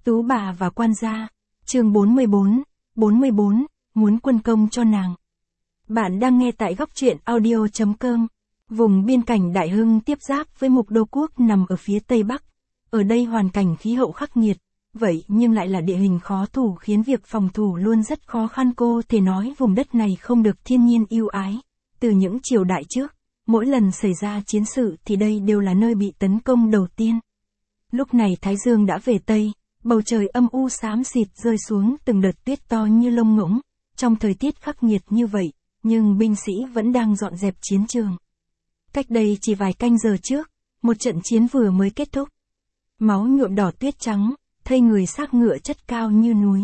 Tú bà và quan gia. Chương 44, muốn quân công cho nàng. Bạn đang nghe tại góc truyện audio.com. Vùng biên cảnh Đại Hưng tiếp giáp với Mục Đô Quốc nằm ở phía Tây Bắc. Ở đây hoàn cảnh khí hậu khắc nghiệt, vậy nhưng lại là địa hình khó thủ khiến việc phòng thủ luôn rất khó khăn. Cô thể nói vùng đất này không được thiên nhiên ưu ái. Từ những triều đại trước, mỗi lần xảy ra chiến sự thì đây đều là nơi bị tấn công đầu tiên. Lúc này Thái Dương đã về Tây, bầu trời âm u xám xịt rơi xuống từng đợt tuyết to như lông ngỗng. Trong thời tiết khắc nghiệt như vậy, nhưng binh sĩ vẫn đang dọn dẹp chiến trường. Cách đây chỉ vài canh giờ trước, một trận chiến vừa mới kết thúc. Máu nhuộm đỏ tuyết trắng, thây người xác ngựa chất cao như núi.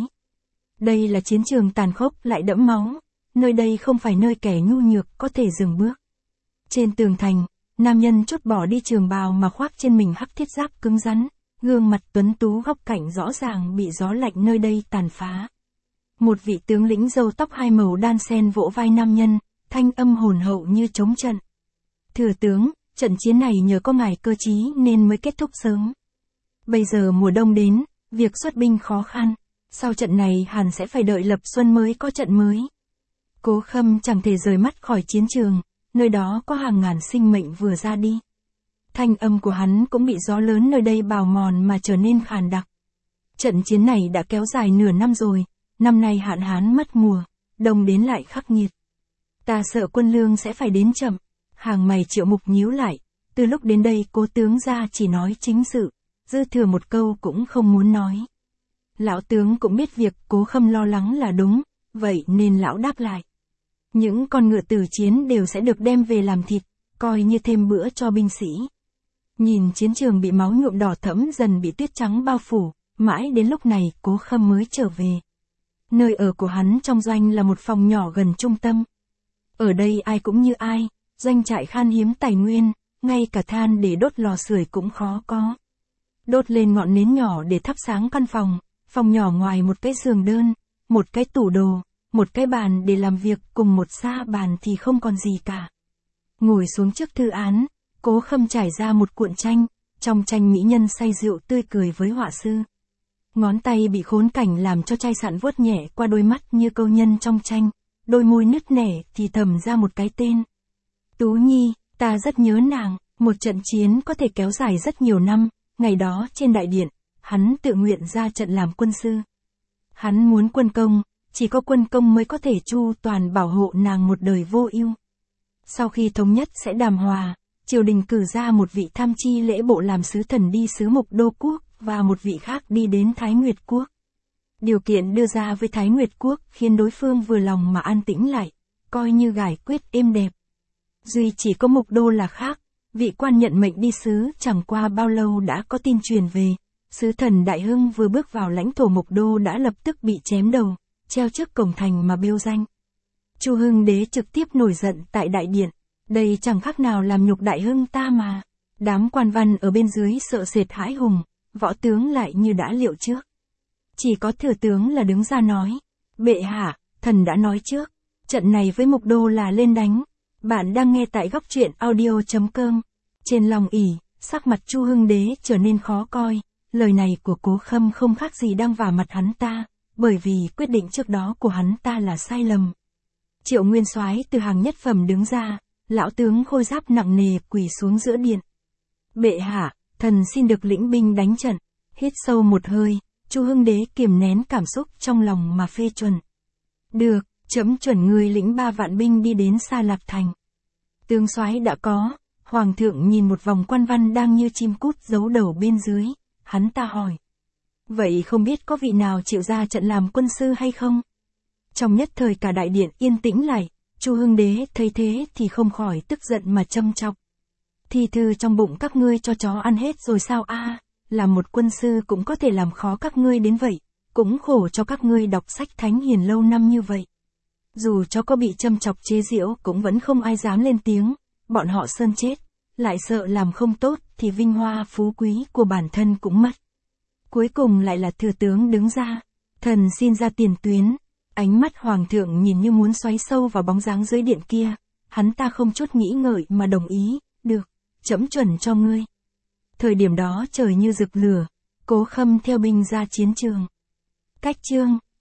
Đây là chiến trường tàn khốc lại đẫm máu, nơi đây không phải nơi kẻ nhu nhược có thể dừng bước. Trên tường thành, nam nhân chốt bỏ đi trường bào mà khoác trên mình hắc thiết giáp cứng rắn, gương mặt tuấn tú góc cạnh rõ ràng bị gió lạnh nơi đây tàn phá. Một vị tướng lĩnh râu tóc hai màu đan xen vỗ vai nam nhân, thanh âm hồn hậu như trống trận. Thừa tướng, trận chiến này nhờ có ngài cơ trí nên mới kết thúc sớm. Bây giờ mùa đông đến, việc xuất binh khó khăn, sau trận này hẳn sẽ phải đợi lập xuân mới có trận mới. Cố Khâm chẳng thể rời mắt khỏi chiến trường, nơi đó có hàng ngàn sinh mệnh vừa ra đi. Thanh âm của hắn cũng bị gió lớn nơi đây bào mòn mà trở nên khàn đặc. Trận chiến này đã kéo dài nửa năm rồi, năm nay hạn hán mất mùa, đông đến lại khắc nghiệt. Ta sợ quân lương sẽ phải đến chậm. Hàng mày Triệu Mục nhíu lại, từ lúc đến đây Cố tướng ra chỉ nói chính sự, dư thừa một câu cũng không muốn nói. Lão tướng cũng biết việc Cố Khâm lo lắng là đúng, vậy nên lão đáp lại. Những con ngựa tử chiến đều sẽ được đem về làm thịt, coi như thêm bữa cho binh sĩ. Nhìn chiến trường bị máu nhuộm đỏ thẫm dần bị tuyết trắng bao phủ, mãi đến lúc này Cố Khâm mới trở về. Nơi ở của hắn trong doanh là một phòng nhỏ gần trung tâm. Ở đây ai cũng như ai, doanh trại khan hiếm tài nguyên, ngay cả than để đốt lò sưởi cũng khó có. Đốt lên ngọn nến nhỏ để thắp sáng căn phòng, phòng nhỏ ngoài một cái giường đơn, một cái tủ đồ, một cái bàn để làm việc cùng một sa bàn thì không còn gì cả. Ngồi xuống trước thư án, Cố Khâm trải ra một cuộn tranh, trong tranh mỹ nhân say rượu tươi cười với họa sư. Ngón tay bị khốn cảnh làm cho chai sạn vuốt nhẹ qua đôi mắt như câu nhân trong tranh, đôi môi nứt nẻ thì thầm ra một cái tên. Tú Nhi, ta rất nhớ nàng. Một trận chiến có thể kéo dài rất nhiều năm, ngày đó trên đại điện, hắn tự nguyện ra trận làm quân sư. Hắn muốn quân công, chỉ có quân công mới có thể chu toàn bảo hộ nàng một đời vô ưu. Sau khi thống nhất sẽ đàm hòa, triều đình cử ra một vị tham chi lễ bộ làm sứ thần đi sứ Mục Đô Quốc và một vị khác đi đến Thái Nguyệt Quốc. Điều kiện đưa ra với Thái Nguyệt Quốc khiến đối phương vừa lòng mà an tĩnh lại, coi như gài quyết êm đẹp. Duy chỉ có Mục Đô là khác, vị quan nhận mệnh đi sứ chẳng qua bao lâu đã có tin truyền về, sứ thần Đại Hưng vừa bước vào lãnh thổ Mục Đô đã lập tức bị chém đầu, treo trước cổng thành mà bêu danh. Chu Hưng Đế trực tiếp nổi giận tại đại điện, đây chẳng khác nào làm nhục Đại Hưng ta mà. Đám quan văn ở bên dưới sợ sệt hãi hùng, võ tướng lại như đã liệu trước. Chỉ có thừa tướng là đứng ra nói, bệ hạ, thần đã nói trước, trận này với Mục Đô là lên đánh. Bạn đang nghe tại góc truyện audio.com. Trên lòng ỉ, sắc mặt Chu Hưng Đế trở nên khó coi, lời này của Cố Khâm không khác gì đang vả mặt hắn ta, bởi vì quyết định trước đó của hắn ta là sai lầm. Triệu Nguyên Soái từ hàng nhất phẩm đứng ra, lão tướng khôi giáp nặng nề quỳ xuống giữa điện. Bệ hạ, thần xin được lĩnh binh đánh trận. Hít sâu một hơi, Chu Hưng Đế kiềm nén cảm xúc trong lòng mà phê chuẩn. Được, chấm chuẩn người lĩnh 3 vạn binh đi đến Sa Lạc Thành. Tướng soái đã có. Hoàng thượng nhìn một vòng quan văn đang như chim cút giấu đầu bên dưới, hắn ta hỏi. Vậy không biết có vị nào chịu ra trận làm quân sư hay không? Trong nhất thời cả đại điện yên tĩnh lại, Chu Hưng Đế thấy thế thì không khỏi tức giận mà châm chọc. Thi thư trong bụng các ngươi cho chó ăn hết rồi sao a? Làm một quân sư cũng có thể làm khó các ngươi đến vậy, cũng khổ cho các ngươi đọc sách thánh hiền lâu năm như vậy. Dù cho có bị châm chọc chế giễu cũng vẫn không ai dám lên tiếng, bọn họ sơn chết, lại sợ làm không tốt thì vinh hoa phú quý của bản thân cũng mất. Cuối cùng lại là thừa tướng đứng ra, thần xin ra tiền tuyến. Ánh mắt hoàng thượng nhìn như muốn xoáy sâu vào bóng dáng dưới điện kia, hắn ta không chút nghĩ ngợi mà đồng ý, được, trẫm chuẩn cho ngươi. Thời điểm đó trời như rực lửa, Cố Khâm theo binh ra chiến trường. Cách chương